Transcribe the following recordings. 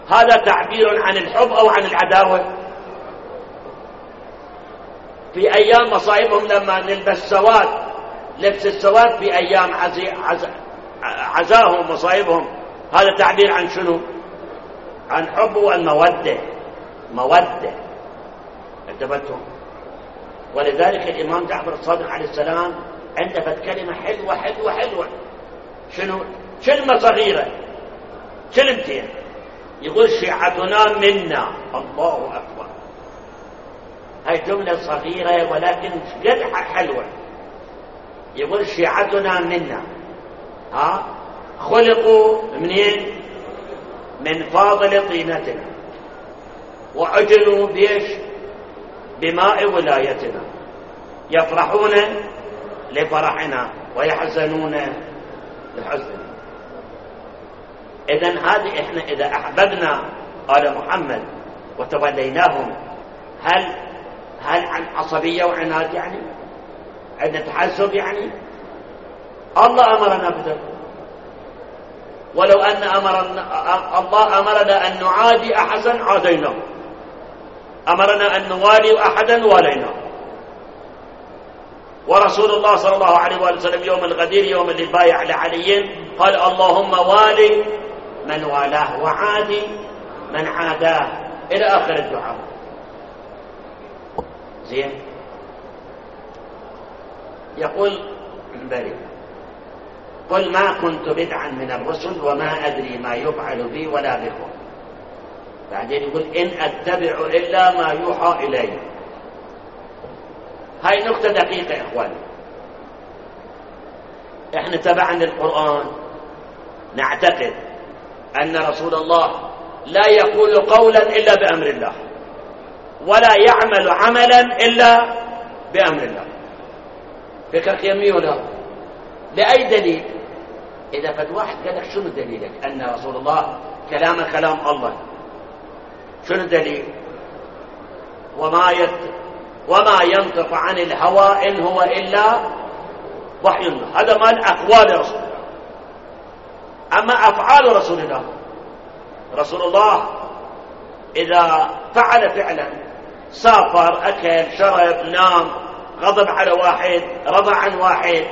هذا تعبير عن الحب أو عن العداوة؟ في أيام مصائبهم لما نلبس سواد، لبس السواد في أيام عزاهم مصائبهم، هذا تعبير عن شنو؟ عن حب والمودة، مودة. انتبهتم؟ ولذلك الإمام جعفر الصادق عليه السلام عنده كلمة حلوة حلوة حلوة. شنو؟ كلمة صغيرة، كلمتين، يقول شيعتنا منا. الله أكبر. هاي جملة صغيرة ولكن قد حلوة. يقول شيعتنا منا، خلقوا منين؟ من فاضل طينتنا، وعجلوا بيش؟ بماء ولايتنا، يفرحون لفرحنا ويحزنون لحزننا. إذن هذه إحنا إذا أحببنا آل محمد وتوليناهم، هل عن عصبية وعناد يعني؟ عندنا تحزب يعني؟ الله أمرنا بذلك. ولو أن الله أمرنا أن نعادي أحدا عاديناه، أمرنا أن نوالي أحدا واليناه. ورسول الله صلى الله عليه وسلم يوم الغدير، يوم اللي بايع لعلي، قال اللهم والي من والاه وعادي من عاداه، إلى آخر الدعاء. زين. يقول الباري قل ما كنت بدعا من الرسل وما أدري ما يفعل بي ولا بكم. بعدين يقول إن أتبع إلا ما يوحى إلي. هاي نقطة دقيقة يا إخواني. إحنا تبعا للقرآن نعتقد أن رسول الله لا يقول قولا إلا بأمر الله، ولا يعمل عملا إلا بأمر الله. فكرك يمي ولا؟ لأي دليل؟ إذا فد واحد قال لك شنو دليلك أن رسول الله كلام الله؟ شنو الدليل؟ وما ينطق عن الهوى إن هو إلا وحي الله. هذا مال أقوال رسول الله. أما أفعال رسول الله، رسول الله إذا فعل فعلا، سافر، أكل، شرب، نام، غضب على واحد، رضى عن واحد،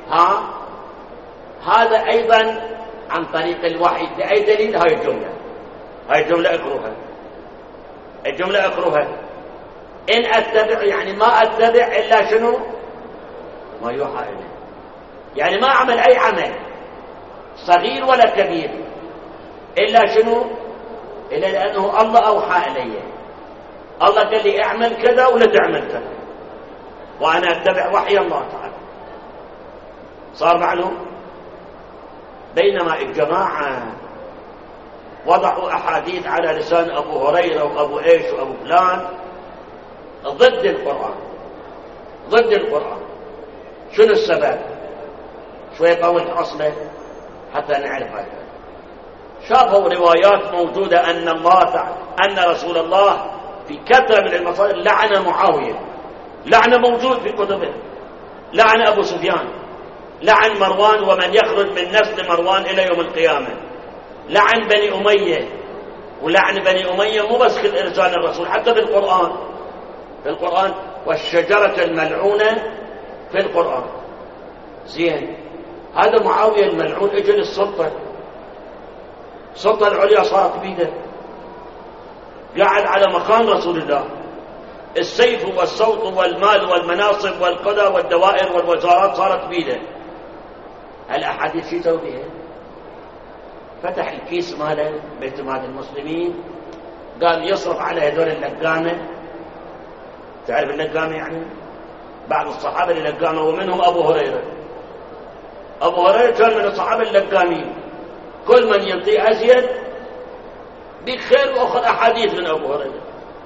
هذا أيضا عن طريق الوحي. بأي دليل؟ هاي الجملة اقروها، الجملة اقروها. إن أتبع يعني ما أتبع إلا شنو؟ ما يوحى إليه. يعني ما أعمل أي عمل صغير ولا كبير إلا شنو؟ إلا لأنه الله أوحى إليه. الله قال لي اعمل كذا ولا تعمل كذا، وأنا أتبع وحي الله تعالى. صار معلوم؟ بينما الجماعة وضعوا أحاديث على لسان أبو هريرة وأبو إيش وأبو فلان ضد القرآن، ضد القرآن. شنو السبب؟ شوي طول أصله حتى نعرف هذا. شافوا روايات موجودة أن رسول الله في كثرة من المصادر لعن معاوية، لعن موجود في كتبه، لعن أبو سفيان، لعن مروان ومن يخرج من نسل مروان إلى يوم القيامة، لعن بني أمية. ولعن بني أمية مو بس في إرسال الرسول، حتى في القرآن والشجرة الملعونة في القرآن. زين. هذا معاوية الملعون اجى للسلطة، السلطة العليا صارت بيده، قاعد على مقام رسول الله. السيف والصوت والمال والمناصب والقضاء والدوائر والوزارات صارت بيده. الأحاديث شو يسوي بها؟ فتح الكيس ماله بيت مال المسلمين، قال يصرف على هذول اللقامة. تعرف اللقامة يعني؟ بعض الصحابة اللي لقامة، ومنهم أبو هريرة. أبو هريرة كان من الصحابة اللقامين، كل من ينطي أزيد بخير وأخذ أحاديث من أبو هريرة.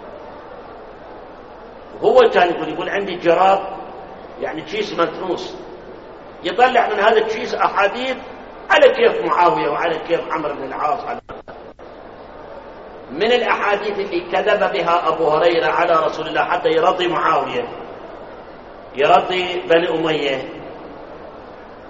وهو كان يقول عندي جراب، يعني كيس متروس، يطلع من هذا الكيس أحاديث على كيف معاوية وعلى كيف عمرو بن العاص. من الأحاديث اللي كذب بها أبو هريرة على رسول الله حتى يرضي معاوية، يرضي بني أمية،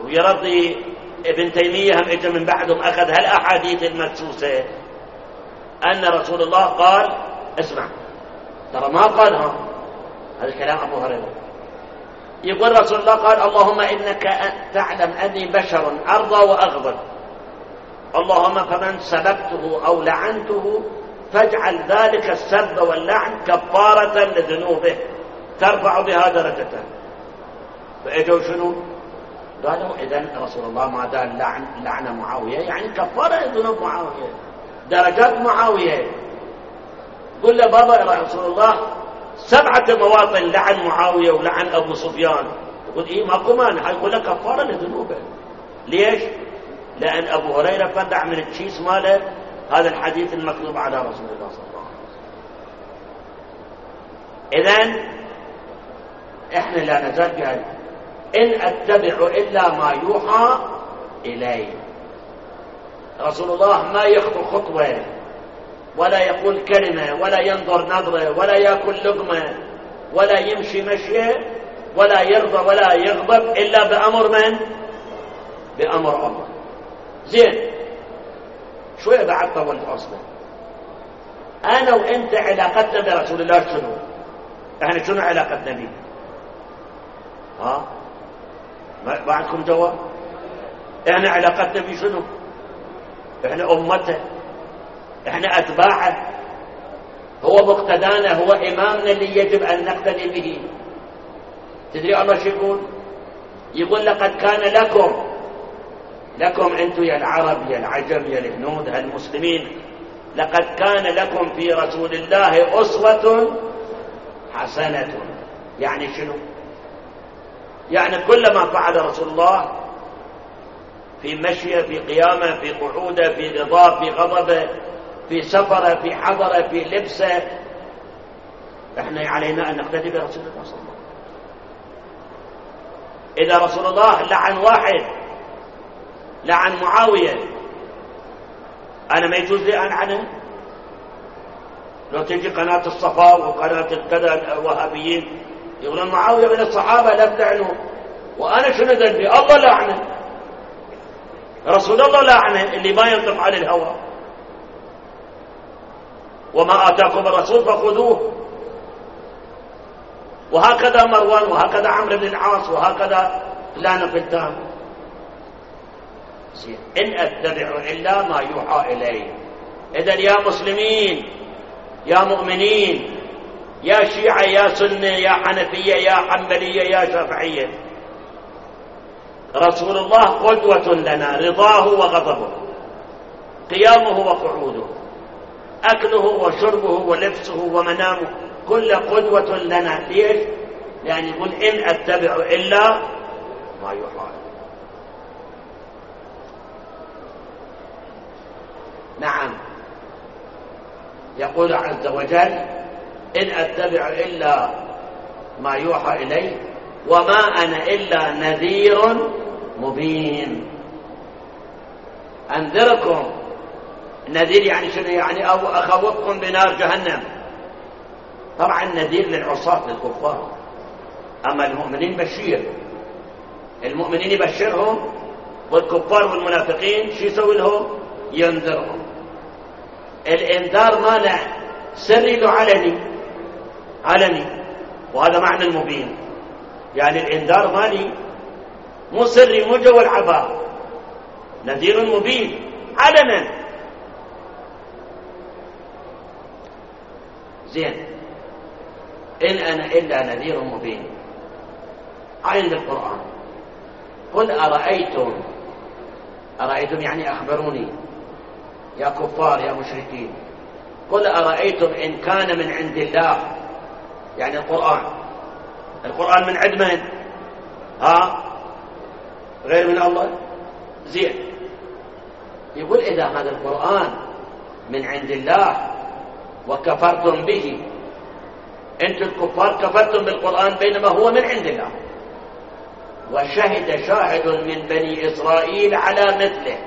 ويرضي ابن تيمية هم اجى من بعدهم أخذ هالأحاديث المدسوسة. أن رسول الله قال، اسمع ترى ما قالها، هذا كلام أبو هريرة، يقول رسول الله قال اللهم إنك تعلم أني بشر أرضى وأغضب، اللهم فمن سببته أو لعنته فاجعل ذلك السب واللعن كفارة لذنوبه ترفع بها درجته. فإجوا شنو؟ قالوا إذن رسول الله ما دام لعن معاوية يعني كفارة لذنوب معاوية، درجات معاوية. قل له بابا يا رسول الله 7 مواطن لعن معاوية ولعن أبو سفيان، يقول إيه ماكو مانع، يقول لك كفارة لذنوبه. ليش؟ لأن أبو هريرة فتح من التشيس ماله هذا الحديث المكتوب على رسول الله صلى الله عليه وسلم. إذن إحنا لا نزال بهذا، إن أتبع إلا ما يوحى إلي. رسول الله ما يخطو خطوة ولا يقول كلمة ولا ينظر نظرة ولا يأكل لقمة ولا يمشي مشية ولا يرضى ولا يغضب إلا بأمر من؟ بأمر الله. زين شوية بعد طول أصلا أنا وإنت علاقتنا برسول الله شنو؟ إحنا شنو علاقتنا به؟ ما عندكم جواب؟ إحنا علاقتنا به شنو؟ إحنا أمته، إحنا أتباعه، هو مقتدانا، هو إمامنا اللي يجب أن نقتدي به. تدري الله شو يقول؟ يقول لقد كان لكم أنتم يا العرب يا العجم يا الهنود المسلمين، لقد كان لكم في رسول الله أسوة حسنة. يعني شنو؟ يعني كل ما فعل رسول الله في مشيه في قيامه في قعوده في رضاه في غضبه في سفره في حضره في لبسه، احنا علينا ان نقتدي برسول الله صلى الله عليه وسلم. اذا رسول الله لعن واحد، لعن معاويه، انا ما يجوز لي ان عنه؟ لو تجي قناه الصفا وقناه الكذا الوهابيين يقولون معاويه من الصحابه لا تلعنوا، وانا شنو ذنبي؟ الله لعنه، رسول الله لعنه اللي ما ينطق عن الهوى. وما آتاكم الرسول فخذوه. وهكذا مروان وهكذا عمرو بن العاص وهكذا فلان فلان. إن أتبع إلا ما يوحى إلي. إذن يا مسلمين يا مؤمنين يا شيعة يا سنة يا حنفية يا حنبلية يا شافعية، رسول الله قدوة لنا، رضاه وغضبه، قيامه وقعوده، أكله وشربه ولبسه ومنامه، كل قدوة لنا. ليش؟ يعني يقول إن أتبع إلا ما يوحى. نعم، يقول عز وجل إن أتبع إلا ما يوحى إلي وما أنا إلا نذير مبين. أنذركم، نذير يعني شنو؟ يعني أو أخوفكم بنار جهنم. طبعا نذير للعصاة للكفار، أما المؤمنين بشير، المؤمنين يبشرهم، والكفار والمنافقين شو يسوي لهم؟ ينذرهم. الإنذار ماله سري له علني، وهذا معنى المبين. يعني الإنذار مالي مو سري، مو جو العباء، نذير مبين علنا. زين، إن أنا إلا نذير مبين. عند القرآن قل أرأيتم يعني أخبروني يا كفار يا مشركين، قل أرأيتم إن كان من عند الله، يعني القرآن من عند من؟ غير من الله. زين، يقول إذا هذا القرآن من عند الله وكفرتم به، أنتم الكفار كفرتم بالقرآن بينما هو من عند الله، وشهد شاهد من بني إسرائيل على مثله.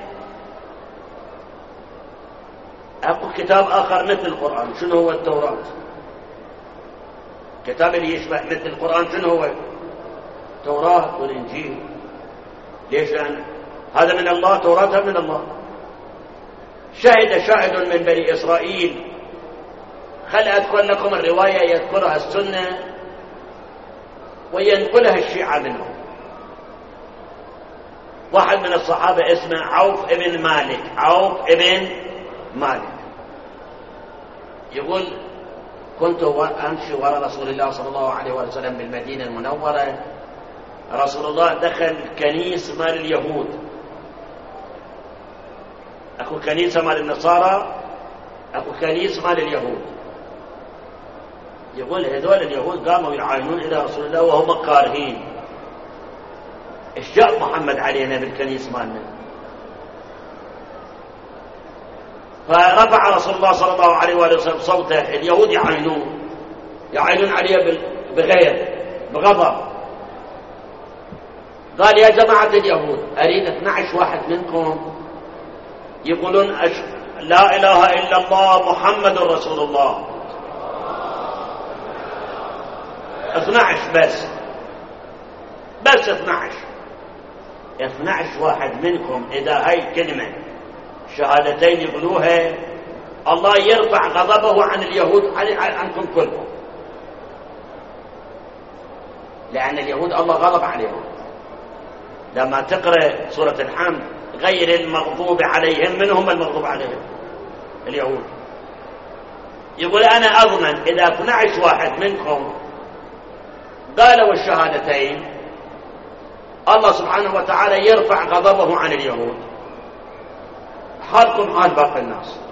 أكو كتاب آخر مثل القرآن، شنو هو؟ التوراة. كتاب اللي يشبه مثل القرآن شنو هو؟ التوراة والإنجيل. ليش؟ لأن هذا من الله، توراة من الله. شهد شاهد من بني إسرائيل. خل أذكر لكم الرواية يذكرها السنة وينقلها الشيعة منهم. واحد من الصحابة اسمه عوف ابن مالك، عوف ابن مالك، يقول كنت أمشي وراء رسول الله صلى الله عليه وسلم بالمدينة المنورة. رسول الله دخل كنيسة مال اليهود، أكو كنيسة مال النصارى، أكو كنيسة مال اليهود. يقول هذول اليهود قاموا يعاينون إلى رسول الله وهم كارهين. إيش جاء محمد علينا بالكنيسة مالنا؟ فرفع رسول الله صلى الله عليه وسلم صوته. اليهود يعاينون عليه بغير بغضب. قال يا جماعة اليهود، أريد 12 واحد منكم يقولون لا إله إلا الله محمد رسول الله. 12 بس 12 واحد منكم إذا هاي الكلمة شهادتين يقولوها الله يرفع غضبه عن اليهود عنكم كلكم، لأن اليهود الله غضب عليهم. لما تقرأ سورة الحمد غير المغضوب عليهم، من هم المغضوب عليهم؟ اليهود. يقول أنا أضمن إذا 12 واحد منكم قالوا الشهادتين الله سبحانه وتعالى يرفع غضبه عن اليهود. حالكم حال باقي الناس.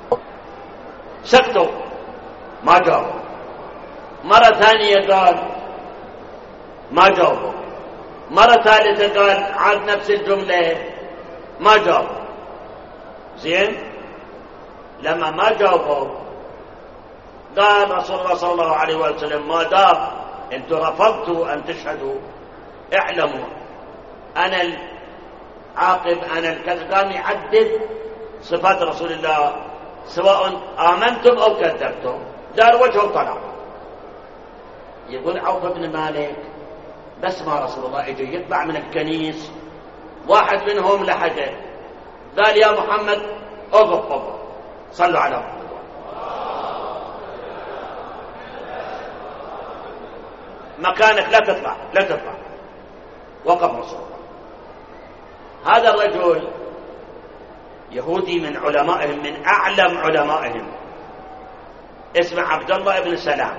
سكتوا ما جاوبوا. مرة ثانية قال ما جاوبوا. مرة ثالثة قال عاد نفس الجملة ما جاوبوا. زين، لما ما جاوبوا قال رسول الله صلى الله عليه وسلم ما دام انتم رفضتوا ان تشهدوا اعلموا انا العاقب انا الكذب. قام يعدد صفات رسول الله سواء امنتم او كذبتم، دار وجهه وطلع. يقول عوف بن مالك بس ما رسول الله اجى يطلع من الكنيس واحد منهم لحقه قال يا محمد اضف صلوا على محمد. مكانك لا تطلع. وقف رسول الله. هذا الرجل يهودي من علمائهم، من أعلم علمائهم، اسمه عبد الله بن سلام.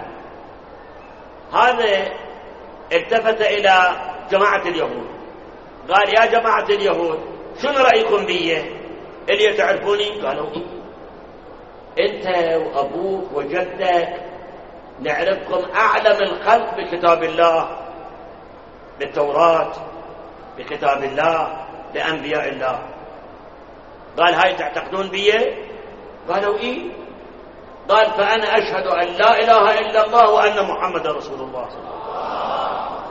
هذا التفت إلى جماعة اليهود قال يا جماعة اليهود شنو رأيكم بي؟ اللي تعرفوني؟ قالوا أنت وأبوك وجدك نعرفكم أعلم الخلق بكتاب الله، بالتوراة، بكتاب الله، بأنبياء الله. قال هاي تعتقدون بي؟ قالوا إيه. قال فأنا أشهد أن لا إله إلا الله وأن محمد رسول الله صلى الله عليه وسلم،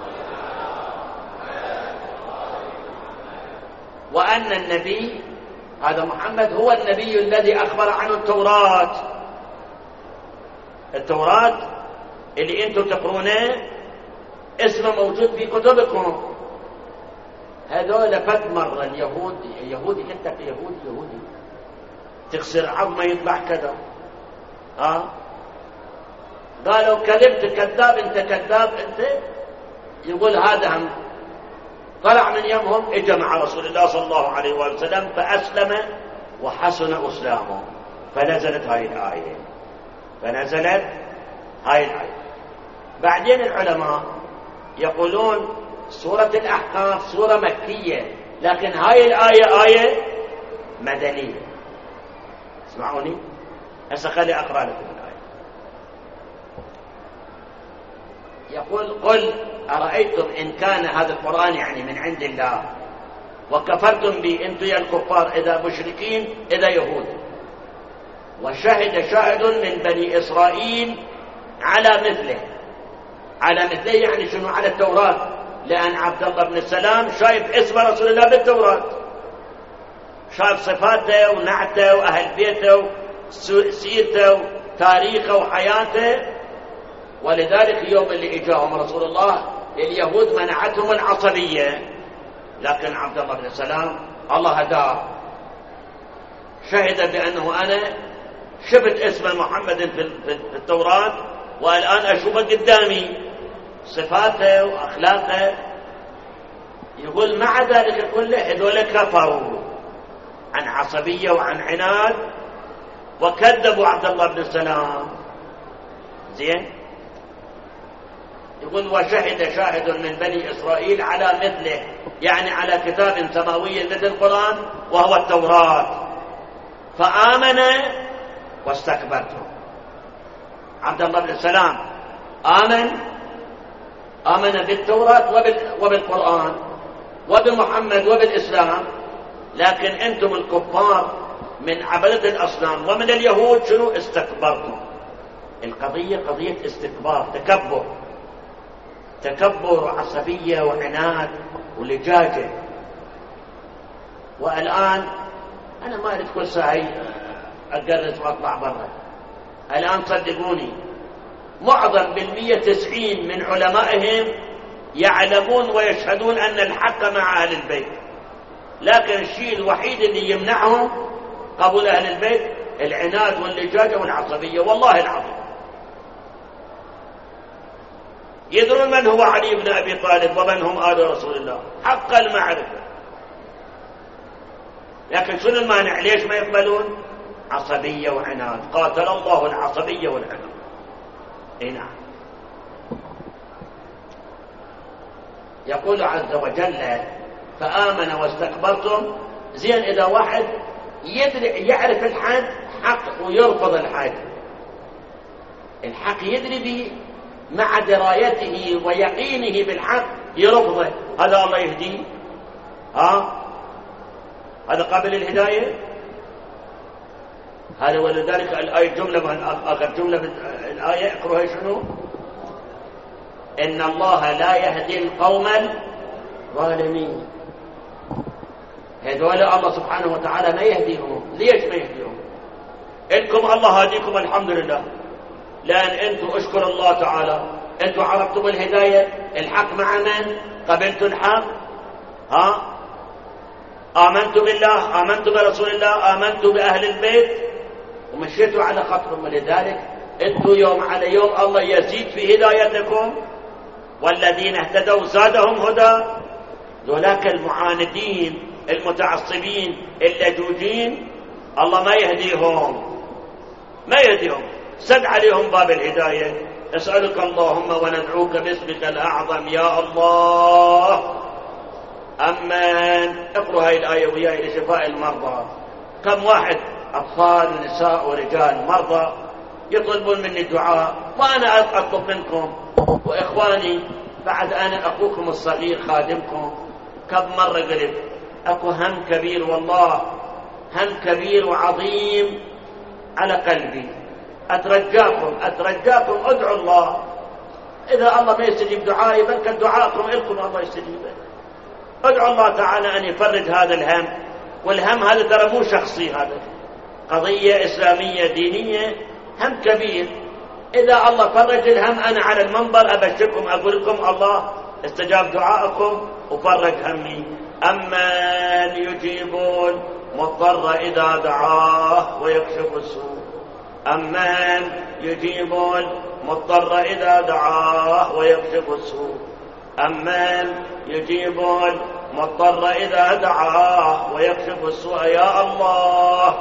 وأن النبي هذا محمد هو النبي الذي أخبر عنه التوراة اللي أنتم تقرونه اسمه موجود في كتبكم. هذول فت مرة اليهودي انت يهودي تكسر عظمه يطلع كذا. قالوا كذبت كذاب انت كذاب انت. يقول هذا هم طلع من يمهم اجى مع رسول الله صلى الله عليه وسلم فأسلم وحسن اسلامه. فنزلت هاي الآية. بعدين العلماء يقولون سورة الأحقاف سورة مكية، لكن هاي الآية آية مدنية. اسمعوني هسه خلي أقرأ لكم الآية. يقول قل أرأيتم إن كان هذا القرآن يعني من عند الله وكفرتم بي أنتم يا الكفار إذا مشركين إذا يهود، وشهد شاهد من بني إسرائيل على مثله يعني شنو؟ على التوراة، لأن عبد الله بن السلام شايف اسم رسول الله بالتوراة، شايف صفاته ونعته وأهل بيته وسيرته وتاريخه وحياته. ولذلك يوم اللي إجاهم رسول الله اليهود منعتهم العصبية، لكن عبد الله بن السلام الله هداه شهد بأنه أنا شفت اسم محمد في التوراة والآن أشوفه قدامي صفاته وأخلاقه. يقول مع ذلك كله هذول كفروا عن عصبية وعن عناد وكذبوا عبد الله بن سلام. زين. يقول وشهد شاهد من بني إسرائيل على مثله، يعني على كتاب سماوي مثل القرآن وهو التوراة، فآمن واستكبرتم. عبد الله بن سلام آمن بالتوراة وبالقرآن وبمحمد وبالإسلام، لكن أنتم الكفار من عبدة الأصنام ومن اليهود شنو؟ استكبرتم. القضية قضية استكبار، تكبر وعصبية وعناد ولجاجة. والآن أنا ما أريد كل ساعة أقرص وأطلع برا. الآن صدقوني معظم 190 من علمائهم يعلمون ويشهدون أن الحق مع أهل البيت، لكن الشيء الوحيد اللي يمنعهم قبول أهل البيت العناد واللجاجة والعصبية. والله العظيم يدرون من هو علي بن أبي طالب ومن هم آل رسول الله حق المعرفة، لكن شنو المانع؟ ليش ما يقبلون؟ عصبية وعناد. قاتل الله العصبية والعناد. نعم. يقول عز وجل فآمن واستكبرتم. زين، إذا واحد يعرف الحق حق ويرفض الحق يدري به مع درايته ويقينه بالحق يرفضه، هذا الله يهديه؟ هذا قابل الهداية؟ هذا. ولذلك الآية جملة آخر جملة الآية اقرأها شنو؟ إن الله لا يهدي القوم الظالمين. هذول الله سبحانه وتعالى ما يهديهم. ليش ما يهديهم؟ إنكم الله هاديكم الحمد لله، لأن أنتم اشكر الله تعالى أنتم عرفتم الهداية. الحق مع من؟ قبلتوا الحق، آمنتوا بالله، آمنتوا برسول الله، آمنتوا بأهل البيت ومشيتوا على خطهم. ولذلك أنتم يوم على يوم الله يزيد في هدايتكم، والذين اهتدوا زادهم هدى. ذولاك المعاندين المتعصبين اللجوجين الله ما يهديهم، سد عليهم باب الهداية. نسألك اللهم وندعوك باسمك الأعظم يا الله. أمن. اقرأ هاي الآية وياي لشفاء المرضى. كم واحد أطفال ونساء ورجال مرضى يطلبون مني الدعاء، وأنا أطلب منكم وإخواني بعد أنا أخوكم الصغير خادمكم. كم مرة قلت أكو هم كبير، والله هم كبير وعظيم على قلبي. أترجاكم أدعوا الله. إذا الله ما يستجيب دعائي بل دعاءكم إلكم الله يستجيبه. ادعوا الله تعالى أن يفرج هذا الهم. والهم هذا ترى مو شخصي، هذا قضية إسلامية دينية، هم كبير. إذا الله فرج الهم أنا على المنبر أبشركم أقول لكم الله استجاب دعائكم وفرج همي. أمن يجيبون مضطر إذا دعاه ويكشف السوء. أمن يجيبون مضطر إذا دعاه ويكشف السوء. أمن يجيبون مضطر إذا دعاه ويكشف السوء. يا الله،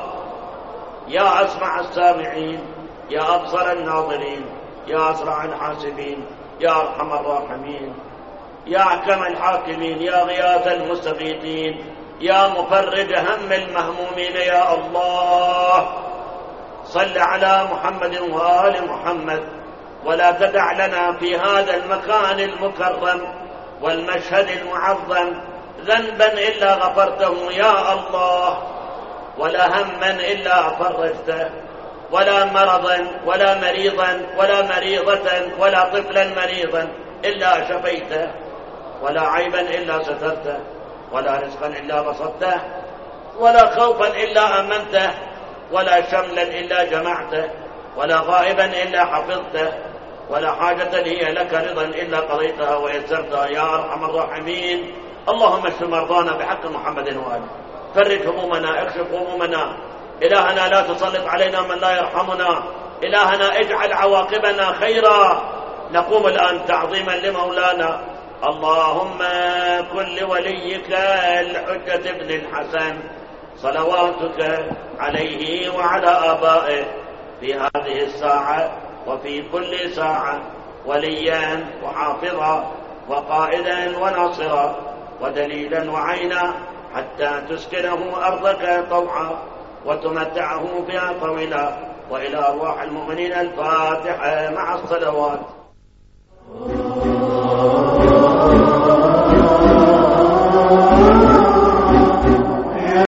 يا أسمع السامعين، يا أبصر الناظرين، يا أسرع الحاسبين، يا أرحم الراحمين، يا أحكم الحاكمين، يا غياث المستغيثين، يا مفرج هم المهمومين. يا الله صل على محمد وآل محمد، ولا تدع لنا في هذا المكان المكرم والمشهد المعظم ذنبا إلا غفرته يا الله، ولا هما إلا فرجته، ولا مرضا ولا مريضا ولا مريضة ولا طفلا مريضا إلا شفيته، ولا عيبا إلا سترته، ولا رزقا إلا بسطته، ولا خوفا إلا أمنته، ولا شملا إلا جمعته، ولا غائبا إلا حفظته، ولا حاجة هي لك رضا إلا قضيتها ويسرتها يا أرحم الراحمين. اللهم اشف مرضانا بحق محمد وآله، فرج همومنا، اكشف همومنا، إلهنا لا تسلط علينا من لا يرحمنا، إلهنا اجعل عواقبنا خيرا. نقوم الآن تعظيما لمولانا. اللهم كن لوليك الحجة بن الحسن صلواتك عليه وعلى آبائه في هذه الساعة وفي كل ساعة وليا وحافظا وقائدا وناصرا ودليلا وعينا، حتى تسكنه أرضك طوعا وتمتعه بها طويلا. وإلى أرواح المؤمنين الفاتحة مع الصلوات.